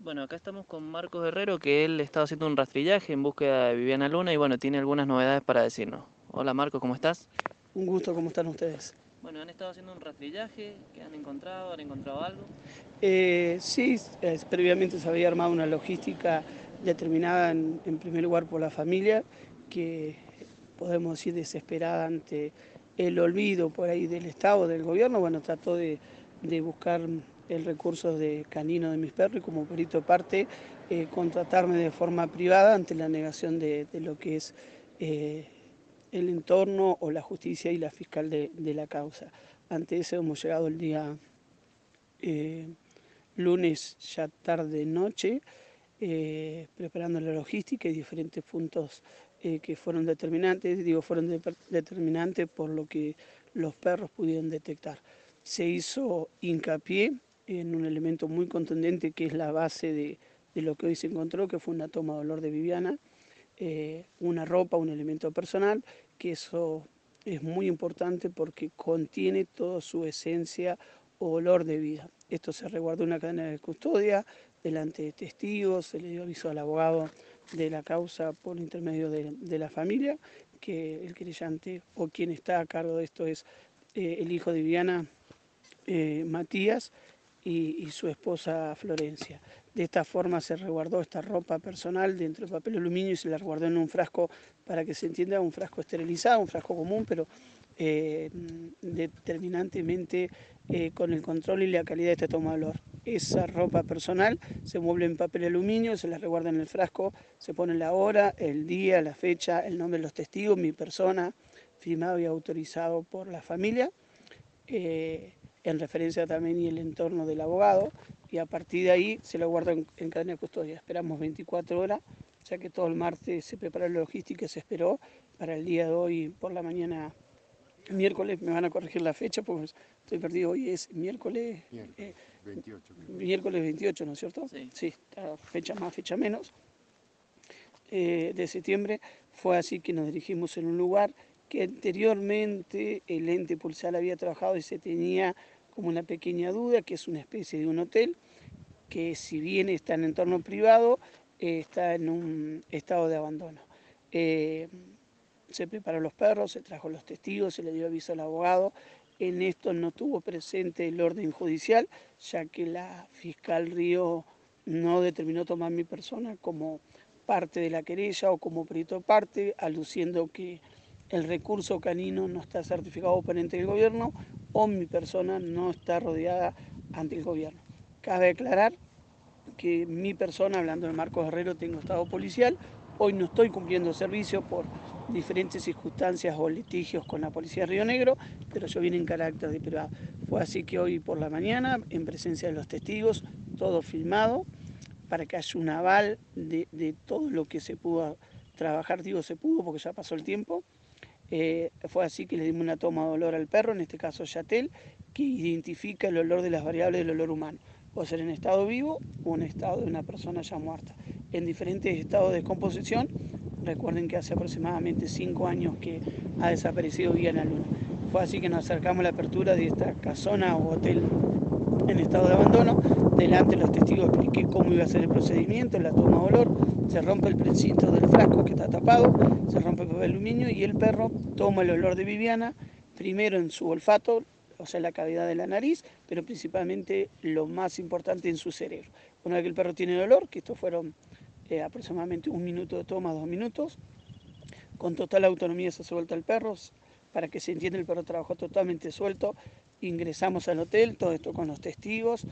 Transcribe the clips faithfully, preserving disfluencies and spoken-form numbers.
Bueno, acá estamos con Marcos Herrero, que él estaba haciendo un rastrillaje en búsqueda de Viviana Luna y bueno, tiene algunas novedades para decirnos. Hola Marcos, ¿cómo estás? Un gusto, ¿cómo están ustedes? Bueno, han estado haciendo un rastrillaje, ¿qué han encontrado? ¿Han encontrado algo? Eh, sí, eh, previamente se había armado una logística determinada en, en primer lugar por la familia, que podemos decir desesperada ante el olvido por ahí del Estado, del gobierno. Bueno, trató de, de buscar el recurso de canino de mis perros y como perito de parte eh, contratarme de forma privada ante la negación de, de lo que es eh, el entorno o la justicia y la fiscal de, de la causa. Ante eso hemos llegado el día eh, lunes ya tarde noche, eh, preparando la logística y diferentes puntos eh, que fueron determinantes, digo fueron de, determinantes por lo que los perros pudieron detectar. Se hizo hincapié en un elemento muy contundente que es la base de, de lo que hoy se encontró, que fue una toma de olor de Viviana, eh, una ropa, un elemento personal, que eso es muy importante porque contiene toda su esencia o olor de vida. Esto se resguardó en una cadena de custodia delante de testigos, se le dio aviso al abogado de la causa por intermedio de, de la familia, que el querellante o quien está a cargo de esto es eh, el hijo de Viviana, eh, Matías, y, y su esposa Florencia. De esta forma se resguardó esta ropa personal dentro de papel aluminio y se la resguardó en un frasco, para que se entienda, un frasco esterilizado, un frasco común, pero eh, determinantemente eh, con el control y la calidad de esta toma de olor. Esa ropa personal se mueve en papel aluminio, se la resguarda en el frasco, se pone la hora, el día, la fecha, el nombre de los testigos, mi persona, firmado y autorizado por la familia. Eh, en referencia también y el entorno del abogado, y a partir de ahí se lo guarda en, en cadena de custodia. Esperamos veinticuatro horas, ya que todo el martes se preparó la logística y se esperó para el día de hoy por la mañana, miércoles. Me van a corregir la fecha porque estoy perdido, hoy es miércoles, eh, Miércoles veintiocho, creo. miércoles veintiocho, ¿no es cierto? Sí. Sí, está fecha más, fecha menos, eh, de septiembre. Fue así que nos dirigimos en un lugar que anteriormente el ente policial había trabajado y se tenía como una pequeña duda, que es una especie de un hotel, que si bien está en entorno privado, eh, está en un estado de abandono. Eh, se preparó los perros, se trajo los testigos, se le dio aviso al abogado. En esto no tuvo presente el orden judicial, ya que la fiscal Río no determinó tomar mi persona como parte de la querella o como perito parte, aluciendo que el recurso canino no está certificado por ente del gobierno o mi persona no está rodeada ante el gobierno. Cabe aclarar que mi persona, hablando de Marcos Herrero, tengo estado policial. Hoy no estoy cumpliendo servicio por diferentes circunstancias o litigios con la policía de Río Negro, pero yo vine en carácter de privado. Fue así que hoy por la mañana, en presencia de los testigos, todo filmado, para que haya un aval de, de todo lo que se pudo trabajar. Digo se pudo porque ya pasó el tiempo. Eh, fue así que le dimos una toma de olor al perro, en este caso Yatel, que identifica el olor de las variables del olor humano. Puede ser en estado vivo o en estado de una persona ya muerta. En diferentes estados de descomposición. Recuerden que hace aproximadamente cinco años que ha desaparecido Viviana Luna. Fue así que nos acercamos a la apertura de esta casona o hotel en estado de abandono. Delante de los testigos expliqué cómo iba a ser el procedimiento, la toma de olor. Se rompe el precinto del frasco que está tapado, se rompe el papel aluminio y el perro toma el olor de Viviana, primero en su olfato, o sea, la cavidad de la nariz, pero principalmente lo más importante en su cerebro. Una vez que el perro tiene el olor, que estos fueron eh, aproximadamente un minuto de toma, dos minutos, con total autonomía se suelta el perro. Para que se entienda, el perro trabajó totalmente suelto. Ingresamos al hotel, todo esto con los testigos,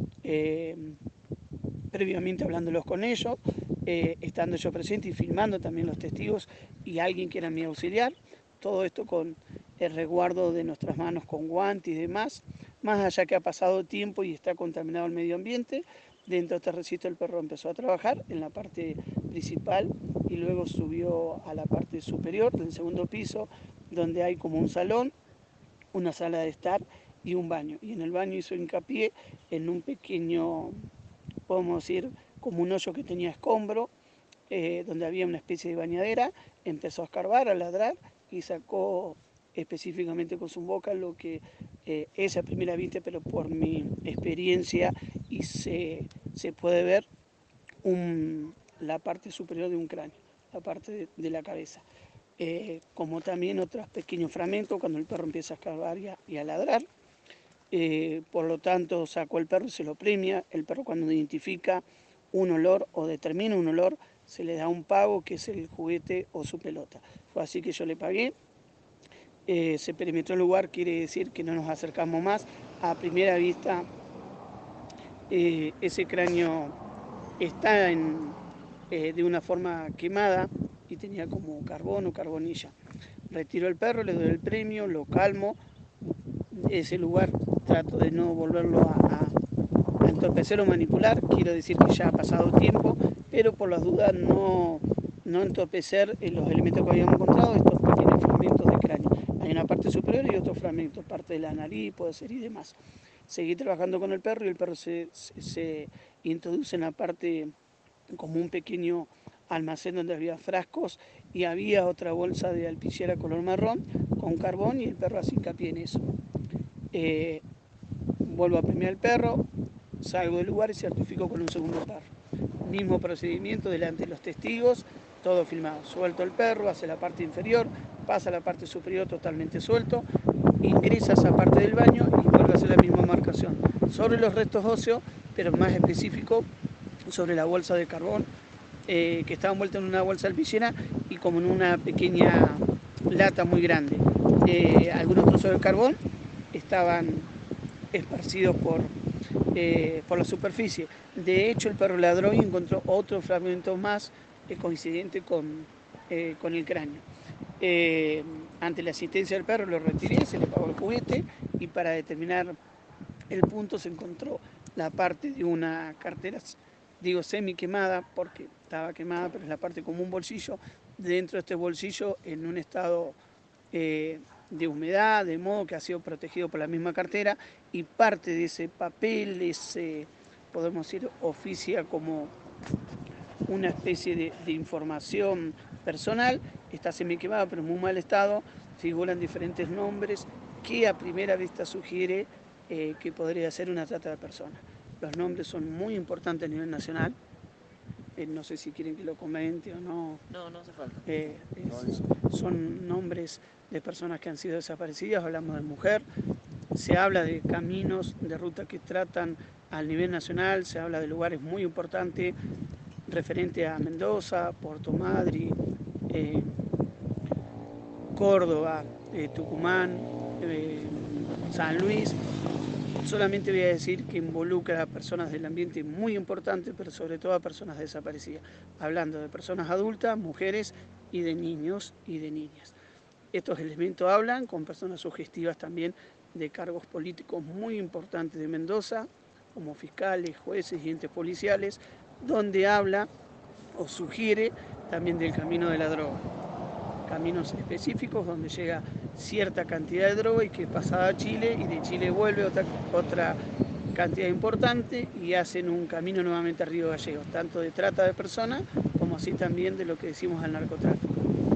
eh, previamente hablándolos con ellos, eh, estando yo presente y filmando también los testigos y alguien que era mi auxiliar. Todo esto con el resguardo de nuestras manos con guantes y demás. Más allá que ha pasado tiempo y está contaminado el medio ambiente, dentro de este recinto el perro empezó a trabajar en la parte principal y luego subió a la parte superior del segundo piso, donde hay como un salón, una sala de estar y un baño. Y en el baño hizo hincapié en un pequeño, podemos decir, como un hoyo que tenía escombro, eh, donde había una especie de bañadera. Empezó a escarbar, a ladrar y sacó específicamente con su boca lo que eh, es a primera vista, pero por mi experiencia y se, se puede ver, un, la parte superior de un cráneo, la parte de, de la cabeza. Eh, como también otros pequeños fragmentos cuando el perro empieza a escarbar y a, y a ladrar. Eh, por lo tanto, sacó el perro y se lo premia. El perro, cuando identifica un olor o determina un olor, se le da un pago, que es el juguete o su pelota. Fue así que yo le pagué. Eh, se perimetró el lugar, quiere decir que no nos acercamos más. A primera vista, eh, ese cráneo está en, eh, de una forma quemada y tenía como carbón o carbonilla. Retiro el perro, le doy el premio, lo calmo. Ese lugar trato de no volverlo a, a, a entorpecer o manipular. Quiero decir que ya ha pasado tiempo, pero por las dudas no, no entorpecer los elementos que habíamos encontrado, estos pequeños fragmentos de cráneo. Hay una parte superior y otros fragmentos, parte de la nariz, puede ser, y demás. Seguí trabajando con el perro y el perro se, se, se introduce en la parte como un pequeño almacén donde había frascos y había otra bolsa de alpillera color marrón con carbón, y el perro hace hincapié en eso. Eh, vuelvo a premiar al perro, salgo del lugar y certifico con un segundo perro. Mismo procedimiento delante de los testigos, todo filmado. Suelto el perro, hace la parte inferior, pasa a la parte superior totalmente suelto, ingresa a esa parte del baño y vuelve a hacer la misma marcación sobre los restos óseos, pero más específico sobre la bolsa de carbón, eh, que estaba envuelta en una bolsa alpillera y como en una pequeña lata muy grande. Eh, algunos trozos de carbón estaban esparcidos por, eh, por la superficie. De hecho, el perro ladró y encontró otro fragmento más eh, coincidente con, eh, con el cráneo. Eh, ante la asistencia del perro lo retiré, se le pagó el juguete, y para determinar el punto se encontró la parte de una cartera, digo semi quemada porque estaba quemada, pero es la parte como un bolsillo. Dentro de este bolsillo, en un estado eh, de humedad, de modo que ha sido protegido por la misma cartera, y parte de ese papel, ese, podemos decir, oficia como una especie de, de información personal, está semi quemada pero en muy mal estado. Figuran diferentes nombres que a primera vista sugiere eh, que podría ser una trata de personas. Los nombres son muy importantes a nivel nacional. Eh, no sé si quieren que lo comente o no. No, no hace falta. Eh, es, son nombres de personas que han sido desaparecidas, hablamos de mujer. Se habla de caminos de ruta que tratan al nivel nacional, se habla de lugares muy importantes referente a Mendoza, Puerto Madryn, eh, Córdoba, eh, Tucumán, eh, San Luis. Solamente voy a decir que involucra a personas del ambiente muy importante, pero sobre todo a personas desaparecidas, hablando de personas adultas, mujeres y de niños y de niñas. Estos elementos hablan con personas sugestivas también de cargos políticos muy importantes de Mendoza, como fiscales, jueces y entes policiales, donde habla o sugiere también del camino de la droga. Caminos específicos donde llega cierta cantidad de droga y que pasada a Chile, y de Chile vuelve otra, otra cantidad importante, y hacen un camino nuevamente a Río Gallegos, tanto de trata de personas como así también de lo que decimos al narcotráfico.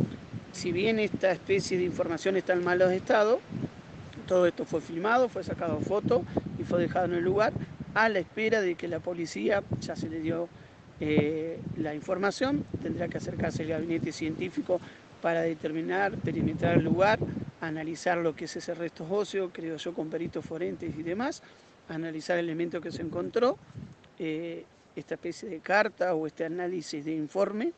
Si bien esta especie de información está en malos estados, todo esto fue filmado, fue sacado foto y fue dejado en el lugar a la espera de que la policía, ya se le dio eh, la información, tendrá que acercarse al gabinete científico para determinar, perimetrar el lugar, analizar lo que es ese resto óseo, creo yo, con peritos forenses y demás, analizar el elemento que se encontró, eh, esta especie de carta o este análisis de informe.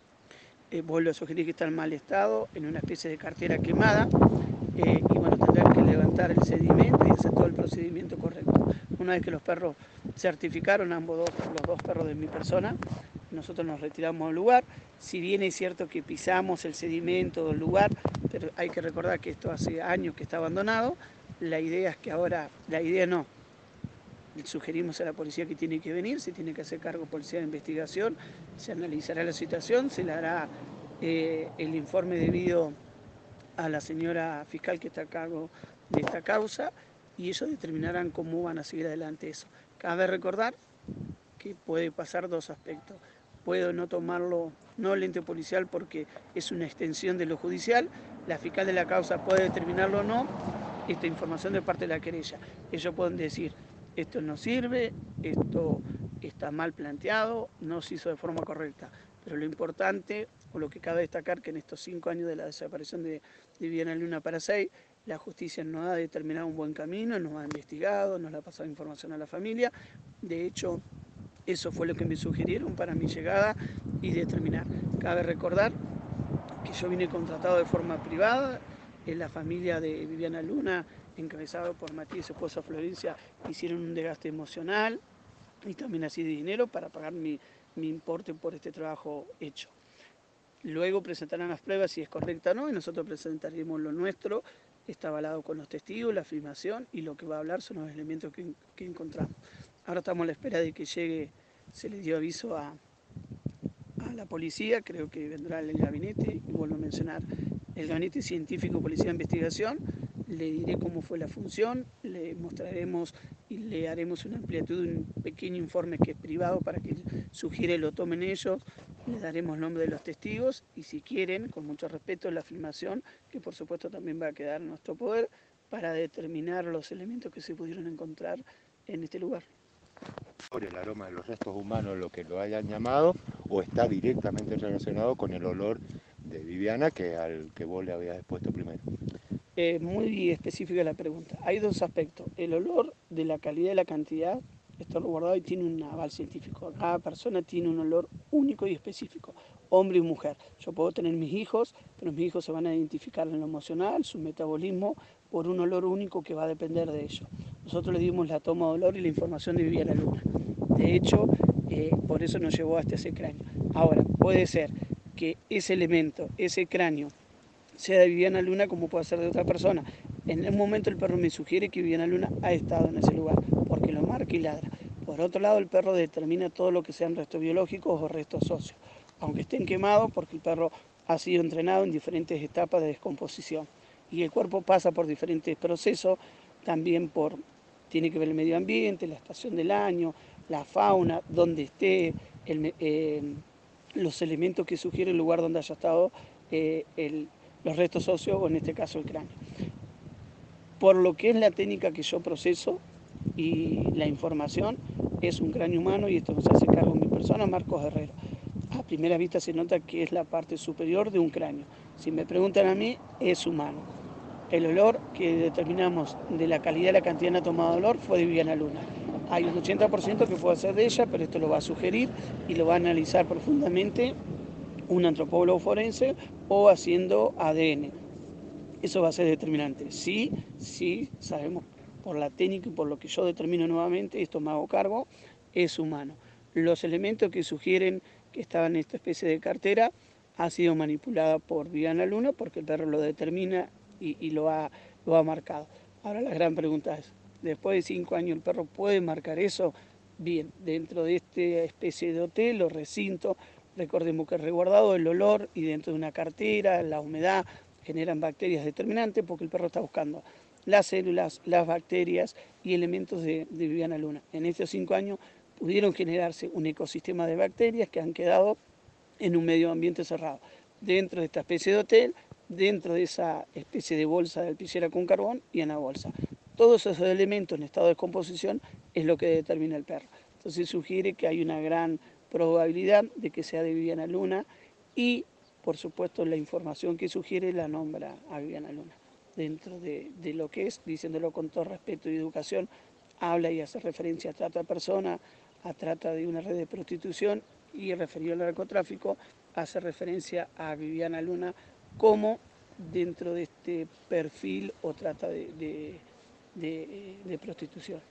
Eh, vuelvo a sugerir que está en mal estado, en una especie de cartera quemada, eh, y bueno, tendrán que levantar el sedimento y hacer todo el procedimiento correcto. Una vez que los perros certificaron, ambos dos, los dos perros de mi persona, nosotros nos retiramos del lugar. Si bien es cierto que pisamos el sedimento del lugar, pero hay que recordar que esto hace años que está abandonado. La idea es que ahora, la idea no, sugerimos a la policía que tiene que venir, se tiene que hacer cargo policía de investigación, se analizará la situación, se le hará eh, el informe debido a la señora fiscal que está a cargo de esta causa, y ellos determinarán cómo van a seguir adelante eso. Cabe recordar que puede pasar dos aspectos. Puedo no tomarlo, no el ente policial, porque es una extensión de lo judicial, la fiscal de la causa puede determinarlo o no, esta información de parte de la querella. Ellos pueden decir, esto no sirve, esto está mal planteado, no se hizo de forma correcta. Pero lo importante, o lo que cabe destacar, que en estos cinco años de la desaparición de, de Viviana Luna Parasei, la justicia nos ha determinado un buen camino, nos ha investigado, nos ha pasado información a la familia. De hecho, eso fue lo que me sugirieron para mi llegada y determinar. Cabe recordar que yo vine contratado de forma privada, en la familia de Viviana Luna, encabezado por Matías y su esposa Florencia, hicieron un desgaste emocional y también así de dinero para pagar mi, mi importe por este trabajo hecho. Luego presentarán las pruebas si es correcta o no, y nosotros presentaremos lo nuestro, está avalado con los testigos, la filmación, y lo que va a hablar son los elementos que, que encontramos. Ahora estamos a la espera de que llegue, se le dio aviso a, a la policía, creo que vendrá el gabinete, y vuelvo a mencionar, el gabinete científico policía de investigación, le diré cómo fue la función, le mostraremos y le haremos una amplitud, un pequeño informe que es privado para que sugiere lo tomen ellos, le daremos nombre de los testigos y si quieren, con mucho respeto, la filmación, que por supuesto también va a quedar en nuestro poder, para determinar los elementos que se pudieron encontrar en este lugar. Por el aroma de los restos humanos, lo que lo hayan llamado, o está directamente relacionado con el olor de Viviana que al que vos le habías expuesto primero. Eh, muy específica la pregunta. Hay dos aspectos. El olor de la calidad y la cantidad está guardado y tiene un aval científico. Cada persona tiene un olor único y específico, hombre y mujer. Yo puedo tener mis hijos, pero mis hijos se van a identificar en lo emocional, su metabolismo, por un olor único que va a depender de ellos. Nosotros le dimos la toma de olor y la información de Viviana Luna. De hecho, eh, por eso nos llevó hasta ese cráneo. Ahora, puede ser que ese elemento, ese cráneo, sea de Viviana Luna como puede ser de otra persona. En un momento el perro me sugiere que Viviana Luna ha estado en ese lugar, porque lo marca y ladra. Por otro lado, el perro determina todo lo que sean restos biológicos o restos óseos, aunque estén quemados, porque el perro ha sido entrenado en diferentes etapas de descomposición. Y el cuerpo pasa por diferentes procesos, también por, tiene que ver el medio ambiente, la estación del año, la fauna, donde esté, el, eh, los elementos que sugiere el lugar donde haya estado eh, el los restos óseos o en este caso el cráneo. Por lo que es la técnica que yo proceso y la información, es un cráneo humano y esto nos hace cargo mi persona, Marcos Herrero. A primera vista se nota que es la parte superior de un cráneo. Si me preguntan a mí, es humano. El olor que determinamos de la calidad y la cantidad de tomado olor fue de Viviana Luna. Hay un ochenta por ciento que puede ser de ella, pero esto lo va a sugerir y lo va a analizar profundamente un antropólogo forense o haciendo A D N. Eso va a ser determinante. Sí, sí, sabemos por la técnica y por lo que yo determino nuevamente, esto me hago cargo, es humano. Los elementos que sugieren que estaban en esta especie de cartera ha sido manipulada por Viviana Luna porque el perro lo determina y, y lo, ha, lo ha marcado. Ahora la gran pregunta es, después de cinco años el perro puede marcar eso. Bien, dentro de esta especie de hotel o recinto, recordemos que es resguardado el olor y dentro de una cartera, la humedad generan bacterias determinantes porque el perro está buscando las células, las bacterias y elementos de, de Viviana Luna. En estos cinco años pudieron generarse un ecosistema de bacterias que han quedado en un medio ambiente cerrado. Dentro de esta especie de hotel, dentro de esa especie de bolsa de alpillera con carbón y en la bolsa. Todos esos elementos en estado de descomposición es lo que determina el perro. Entonces sugiere que hay una gran probabilidad de que sea de Viviana Luna y, por supuesto, la información que sugiere la nombra a Viviana Luna. Dentro de, de lo que es, diciéndolo con todo respeto y educación, habla y hace referencia a trata de personas, a trata de una red de prostitución y referido al narcotráfico, hace referencia a Viviana Luna como dentro de este perfil o trata de, de, de, de prostitución.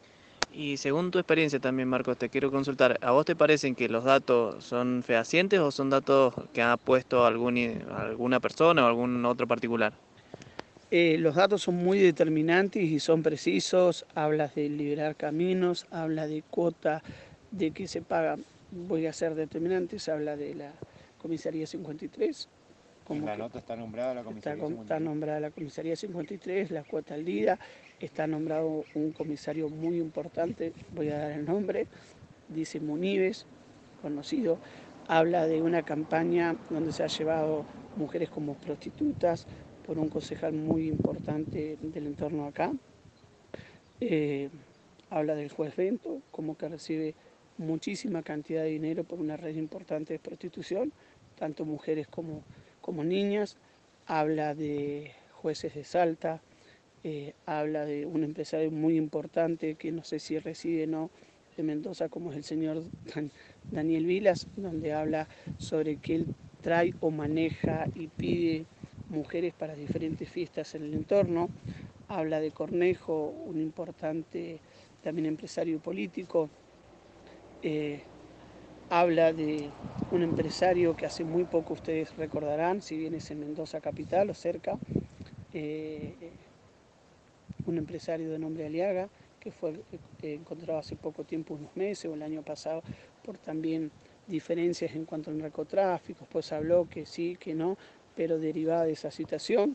Y según tu experiencia también, Marcos, te quiero consultar, ¿a vos te parecen que los datos son fehacientes o son datos que ha puesto algún, alguna persona o algún otro particular? Eh, los datos son muy determinantes y son precisos, hablas de liberar caminos, habla de cuota de que se paga, voy a ser determinantes, habla de la comisaría cincuenta y tres. En la nota está nombrada la comisaría está, cincuenta y tres. Está nombrada la comisaría cincuenta y tres, la cuota al día, está nombrado un comisario muy importante, voy a dar el nombre, dice Munives, conocido, habla de una campaña donde se ha llevado mujeres como prostitutas por un concejal muy importante del entorno acá. Eh, habla del juez Bento, como que recibe muchísima cantidad de dinero por una red importante de prostitución, tanto mujeres como, como niñas. Habla de jueces de Salta, eh, habla de un empresario muy importante que no sé si reside o no de Mendoza, como es el señor Daniel Vilas, donde habla sobre que él trae o maneja y pide mujeres para diferentes fiestas en el entorno. Habla de Cornejo, un importante también empresario político. Eh, habla de un empresario que hace muy poco ustedes recordarán, si bien es en Mendoza capital o cerca, eh, un empresario de nombre Aliaga, que fue eh, encontrado hace poco tiempo, unos meses o el año pasado, por también diferencias en cuanto al narcotráfico. Pues habló que sí, que no, pero derivada de esa situación.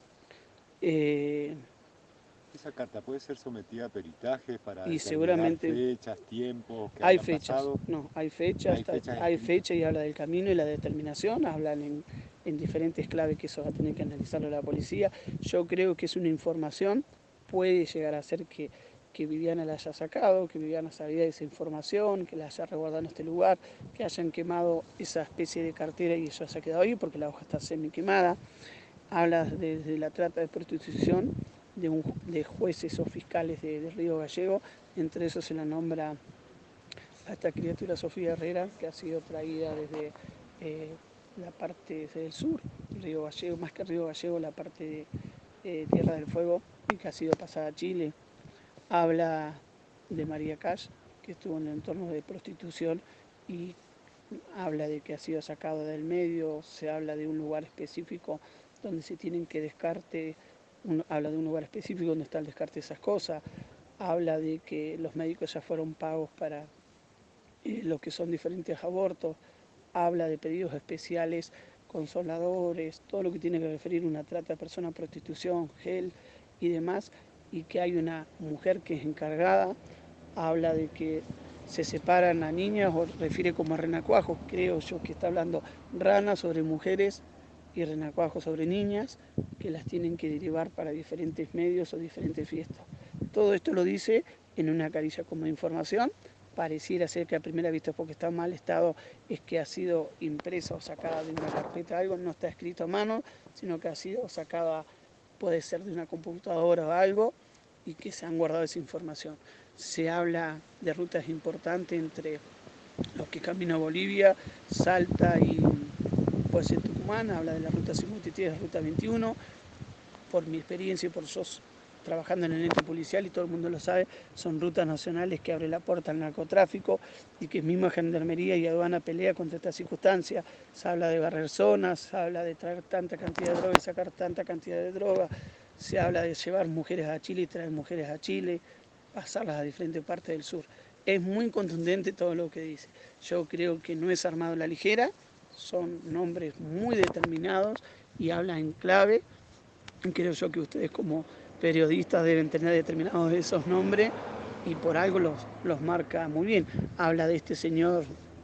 Eh, ¿Esa carta puede ser sometida a peritajes para y determinar seguramente fechas, tiempos que hay hayan fechas, pasado? no, hay fechas, Hay fechas hay escritas. fecha y habla del camino y la determinación, hablan en, en diferentes claves que eso va a tener que analizarlo la policía. Yo creo que es una información, puede llegar a ser que, que Viviana la haya sacado, que Viviana sabía de esa información, que la haya resguardado en este lugar, que hayan quemado esa especie de cartera y eso se ha quedado ahí porque la hoja está semi quemada. Habla desde de la trata de prostitución de, un, de jueces o fiscales de, de Río Gallego, entre esos se la nombra a esta criatura Sofía Herrera, que ha sido traída desde eh, la parte del sur, Río Gallego, más que Río Gallego, la parte de eh, Tierra del Fuego, y que ha sido pasada a Chile. Habla de María Cash, que estuvo en el entorno de prostitución y habla de que ha sido sacado del medio, se habla de un lugar específico donde se tienen que descarte, un, habla de un lugar específico donde está el descarte de esas cosas, habla de que los médicos ya fueron pagos para eh, lo que son diferentes abortos, habla de pedidos especiales, consoladores, todo lo que tiene que referir una trata de personas, prostitución, gel y demás, y que hay una mujer que es encargada, habla de que se separan a niñas o refiere como a renacuajos, creo yo que está hablando rana sobre mujeres y renacuajos sobre niñas, que las tienen que derivar para diferentes medios o diferentes fiestas. Todo esto lo dice en una caricia como información, pareciera ser que a primera vista, porque está en mal estado, es que ha sido impresa o sacada de una carpeta, algo no está escrito a mano, sino que ha sido sacada, puede ser de una computadora o algo, y que se han guardado esa información. Se habla de rutas importantes entre los que caminan a Bolivia, Salta y puede ser Tucumán, habla de la ruta cincuenta y tres, la ruta veintiuno, por mi experiencia y por yo trabajando en el ente policial, y todo el mundo lo sabe, son rutas nacionales que abren la puerta al narcotráfico y que misma Gendarmería y aduana pelea contra estas circunstancias. Se habla de barrer zonas, se habla de traer tanta cantidad de droga y sacar tanta cantidad de droga, se habla de llevar mujeres a Chile y traer mujeres a Chile, pasarlas a diferentes partes del sur. Es muy contundente todo lo que dice. Yo creo que no es armado a la ligera, son nombres muy determinados y habla en clave. Creo yo que ustedes como periodistas deben tener determinados esos nombres y por algo los, los marca muy bien. Habla de este señor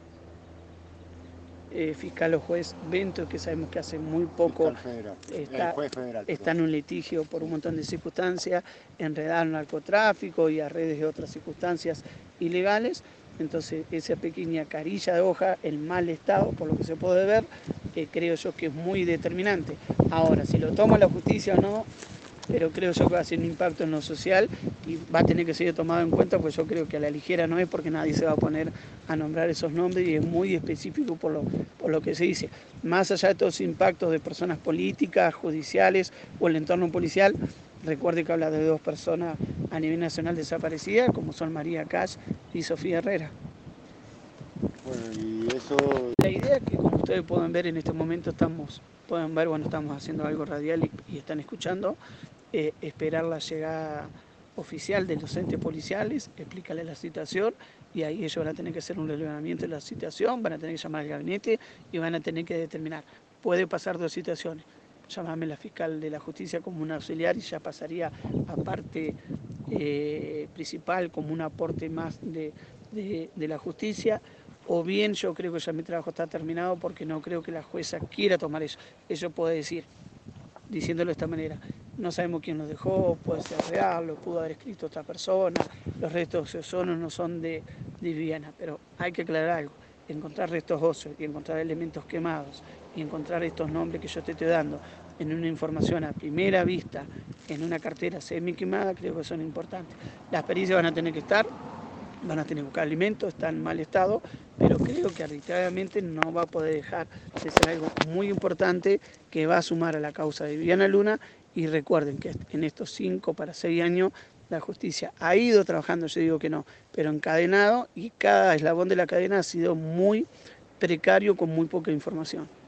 eh, fiscal o juez Bento, que sabemos que hace muy poco Federal, está, eh, juez federal, está en un litigio por un montón de circunstancias, enredado en narcotráfico y a redes de otras circunstancias ilegales. Entonces esa pequeña carilla de hoja, en mal estado, por lo que se puede ver, eh, creo yo que es muy determinante. Ahora, si lo toma la justicia o no, pero creo yo que va a ser un impacto en lo social y va a tener que ser tomado en cuenta, pues yo creo que a la ligera no es, porque nadie se va a poner a nombrar esos nombres y es muy específico por lo, por lo que se dice. Más allá de todos los impactos de personas políticas, judiciales o el entorno policial, recuerde que habla de dos personas a nivel nacional desaparecidas, como son María Cash y Sofía Herrera. Bueno, y eso... La idea es que, como ustedes pueden ver en este momento, estamos, pueden ver, bueno, estamos haciendo algo radial y, y están escuchando, eh, esperar la llegada oficial de los entes policiales, explicarles la situación y ahí ellos van a tener que hacer un relevamiento de la situación, van a tener que llamar al gabinete y van a tener que determinar. Puede pasar dos situaciones: llamarme la fiscal de la justicia como un auxiliar y ya pasaría a parte eh, principal como un aporte más de, de, de la justicia, o bien yo creo que ya mi trabajo está terminado porque no creo que la jueza quiera tomar eso. Eso puede decir, diciéndolo de esta manera: no sabemos quién nos dejó, puede ser real, lo pudo haber escrito otra persona, los restos ozonos no son de, de Viviana, pero hay que aclarar algo. Encontrar restos óseos y encontrar elementos quemados y encontrar estos nombres que yo te estoy dando en una información a primera vista, en una cartera semi quemada, creo que son importantes. Las pericias van a tener que estar, van a tener que buscar alimentos, están en mal estado, pero creo que arbitrariamente no va a poder dejar de ser algo muy importante que va a sumar a la causa de Viviana Luna. Y recuerden que en estos cinco para seis años la justicia ha ido trabajando, yo digo que no, pero encadenado, y cada eslabón de la cadena ha sido muy precario con muy poca información.